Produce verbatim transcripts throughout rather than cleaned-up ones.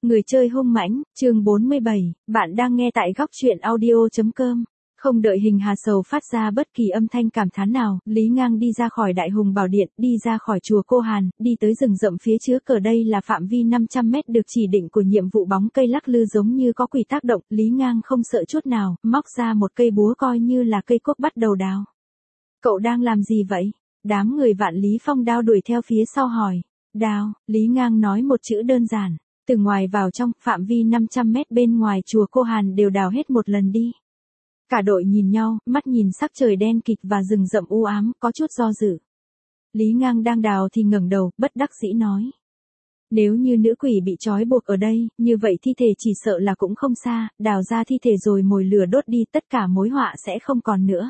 Người chơi hung mãnh, chương bốn mươi bảy, bạn đang nghe tại góc truyện audio.com. Không đợi Hình Hà Sầu phát ra bất kỳ âm thanh cảm thán nào, Lý Ngang đi ra khỏi Đại Hùng Bảo Điện, đi ra khỏi chùa Cô Hàn, đi tới rừng rậm phía trước. Ở đây là phạm vi năm trăm mét được chỉ định của nhiệm vụ. Bóng cây lắc lư giống như có quỷ tác động, Lý Ngang không sợ chút nào, móc ra một cây búa coi như là cây cuốc bắt đầu đào. Cậu đang làm gì vậy? Đám người Vạn Lý Phong Đao đuổi theo phía sau hỏi. Đào, Lý Ngang nói một chữ đơn giản. Từ ngoài vào trong, phạm vi năm trăm mét bên ngoài chùa Cô Hàn đều đào hết một lần đi. Cả đội nhìn nhau, mắt nhìn sắc trời đen kịt và rừng rậm u ám, có chút do dự. Lý Ngang đang đào thì ngẩng đầu, bất đắc dĩ nói. Nếu như nữ quỷ bị trói buộc ở đây, như vậy thi thể chỉ sợ là cũng không xa, đào ra thi thể rồi mồi lửa đốt đi, tất cả mối họa sẽ không còn nữa.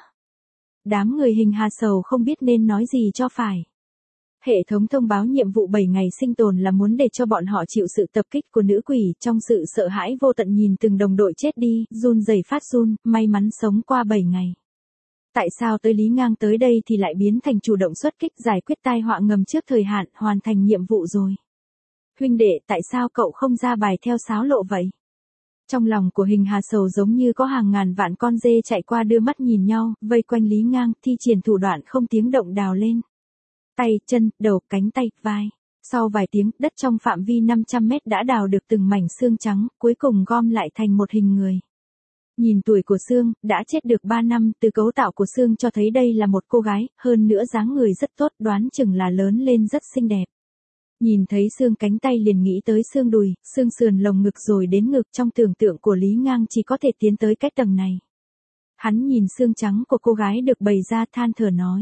Đám người Hình Hà Sầu không biết nên nói gì cho phải. Hệ thống thông báo nhiệm vụ bảy ngày sinh tồn là muốn để cho bọn họ chịu sự tập kích của nữ quỷ, trong sự sợ hãi vô tận nhìn từng đồng đội chết đi, run rẩy phát run, may mắn sống qua bảy ngày. Tại sao tới Lý Ngang tới đây thì lại biến thành chủ động xuất kích giải quyết tai họa ngầm trước thời hạn, hoàn thành nhiệm vụ rồi? Huynh đệ, tại sao cậu không ra bài theo sáo lộ vậy? Trong lòng của Hình Hà Sầu giống như có hàng ngàn vạn con dê chạy qua đưa mắt nhìn nhau, vây quanh Lý Ngang, thi triển thủ đoạn không tiếng động đào lên. Tay, chân, đầu, cánh tay, vai. Sau vài tiếng, đất trong phạm vi năm trăm mét đã đào được từng mảnh xương trắng, cuối cùng gom lại thành một hình người. Nhìn tuổi của xương, đã chết được ba năm, từ cấu tạo của xương cho thấy đây là một cô gái, hơn nữa dáng người rất tốt, đoán chừng là lớn lên rất xinh đẹp. Nhìn thấy xương cánh tay liền nghĩ tới xương đùi, xương sườn lồng ngực rồi đến ngực, trong tưởng tượng của Lý Ngang chỉ có thể tiến tới cái tầng này. Hắn nhìn xương trắng của cô gái được bày ra than thở nói.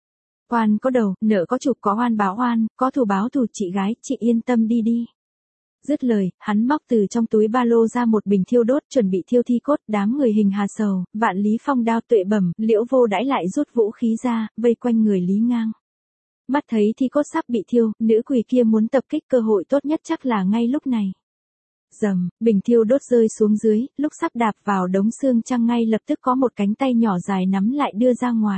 Oan có đầu, nợ có chủ, có oan báo oan, có thù báo thù, chị gái, chị yên tâm đi đi. Dứt lời, hắn móc từ trong túi ba lô ra một bình thiêu đốt chuẩn bị thiêu thi cốt. Đám người Hình Hà Sầu, Vạn Lý Phong Đao, Tuệ Bẩm, Liễu Vô Đãi lại rút vũ khí ra, vây quanh người Lý Ngang. Mắt thấy thi cốt sắp bị thiêu, nữ quỷ kia muốn tập kích, cơ hội tốt nhất chắc là ngay lúc này. Dầm, bình thiêu đốt rơi xuống dưới, lúc sắp đạp vào đống xương trăng ngay lập tức có một cánh tay nhỏ dài nắm lại đưa ra ngoài.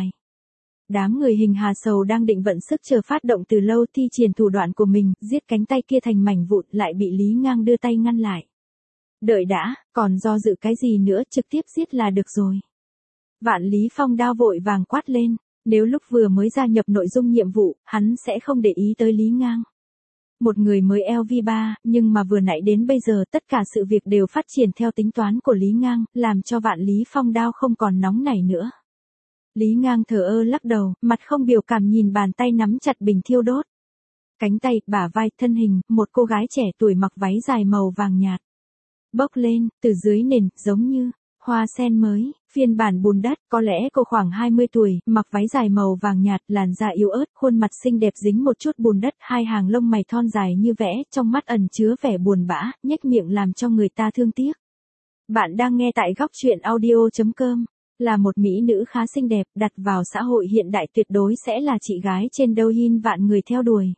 Đám người Hình Hà Sầu đang định vận sức chờ phát động từ lâu, thi triển thủ đoạn của mình, giết cánh tay kia thành mảnh vụn, lại bị Lý Ngang đưa tay ngăn lại. Đợi đã, còn do dự cái gì nữa, trực tiếp giết là được rồi. Vạn Lý Phong Đao vội vàng quát lên, nếu lúc vừa mới gia nhập nội dung nhiệm vụ, hắn sẽ không để ý tới Lý Ngang. Một người mới L V ba, nhưng mà vừa nãy đến bây giờ tất cả sự việc đều phát triển theo tính toán của Lý Ngang, làm cho Vạn Lý Phong Đao không còn nóng nảy nữa. Lý Ngang thờ ơ lắc đầu, mặt không biểu cảm nhìn bàn tay nắm chặt bình thiêu đốt. Cánh tay, bả vai, thân hình, một cô gái trẻ tuổi mặc váy dài màu vàng nhạt. Bốc lên, từ dưới nền, giống như hoa sen mới, phiên bản bùn đất, có lẽ cô khoảng hai mươi tuổi, mặc váy dài màu vàng nhạt, làn da yếu ớt, khuôn mặt xinh đẹp dính một chút bùn đất, hai hàng lông mày thon dài như vẽ, trong mắt ẩn chứa vẻ buồn bã, nhếch miệng làm cho người ta thương tiếc. Bạn đang nghe tại góc truyện audio.com. Là một mỹ nữ khá xinh đẹp, đặt vào xã hội hiện đại tuyệt đối sẽ là chị gái trên đâu hin vạn người theo đuổi.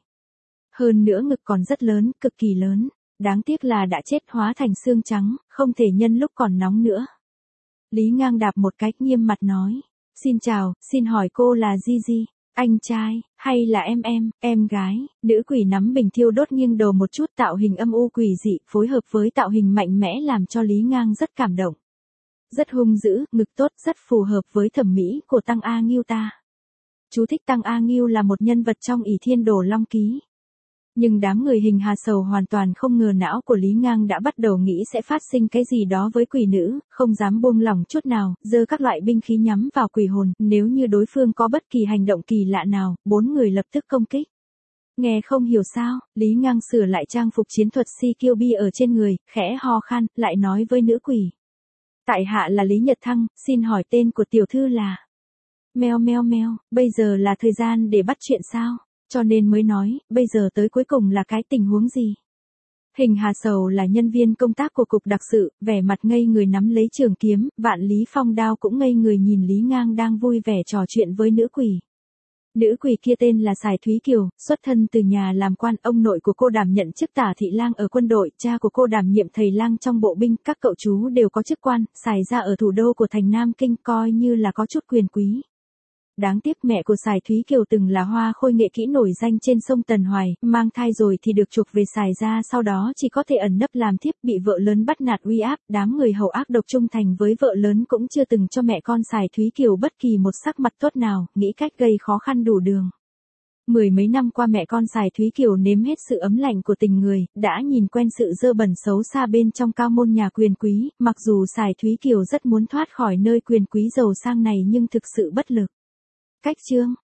Hơn nữa ngực còn rất lớn, cực kỳ lớn. Đáng tiếc là đã chết hóa thành xương trắng, không thể nhân lúc còn nóng nữa. Lý Ngang đạp một cái, nghiêm mặt nói. Xin chào, xin hỏi cô là Gigi, anh trai, hay là em em, em gái? Nữ quỷ nắm bình thiêu đốt nghiêng đầu một chút, tạo hình âm u quỷ dị, phối hợp với tạo hình mạnh mẽ làm cho Lý Ngang rất cảm động. Rất hung dữ, ngực tốt, rất phù hợp với thẩm mỹ của Tăng A Nghiêu ta. Chú thích: Tăng A Nghiêu là một nhân vật trong ỷ thiên đồ long ký. Nhưng đám người Hình Hà Sầu hoàn toàn không ngờ não của Lý Ngang đã bắt đầu nghĩ sẽ phát sinh cái gì đó với quỷ nữ, không dám buông lỏng chút nào, giơ các loại binh khí nhắm vào quỷ hồn, nếu như đối phương có bất kỳ hành động kỳ lạ nào, bốn người lập tức công kích. Nghe không hiểu sao, Lý Ngang sửa lại trang phục chiến thuật si kiêu bi ở trên người, khẽ ho khan, lại nói với nữ quỷ. Tại hạ là Lý Nhật Thăng, xin hỏi tên của tiểu thư là. Meo meo meo, bây giờ là thời gian để bắt chuyện sao, cho nên mới nói, bây giờ tới cuối cùng là cái tình huống gì. Hình Hà Sầu là nhân viên công tác của cục đặc sự, vẻ mặt ngây người nắm lấy trường kiếm, Vạn Lý Phong Đao cũng ngây người nhìn Lý Ngang đang vui vẻ trò chuyện với nữ quỷ. Nữ quỷ kia tên là Sài Thúy Kiều, xuất thân từ nhà làm quan, ông nội của cô đảm nhận chức tả thị lang ở quân đội, cha của cô đảm nhiệm thầy lang trong bộ binh, các cậu chú đều có chức quan, Sài ra ở thủ đô của thành Nam Kinh, coi như là có chút quyền quý. đáng tiếc mẹ của Sài Thúy Kiều từng là hoa khôi nghệ kỹ nổi danh trên sông Tần Hoài, mang thai rồi thì được chuộc về Sài ra, sau đó chỉ có thể ẩn nấp làm thiếp, bị vợ lớn bắt nạt uy áp, đám người hầu ác độc trung thành với vợ lớn cũng chưa từng cho mẹ con Sài Thúy Kiều bất kỳ một sắc mặt tốt nào, nghĩ cách gây khó khăn đủ đường. Mười mấy năm qua mẹ con Sài Thúy Kiều nếm hết sự ấm lạnh của tình người, đã nhìn quen sự dơ bẩn xấu xa bên trong cao môn nhà quyền quý, mặc dù Sài Thúy Kiều rất muốn thoát khỏi nơi quyền quý giàu sang này nhưng thực sự bất lực. Cách chương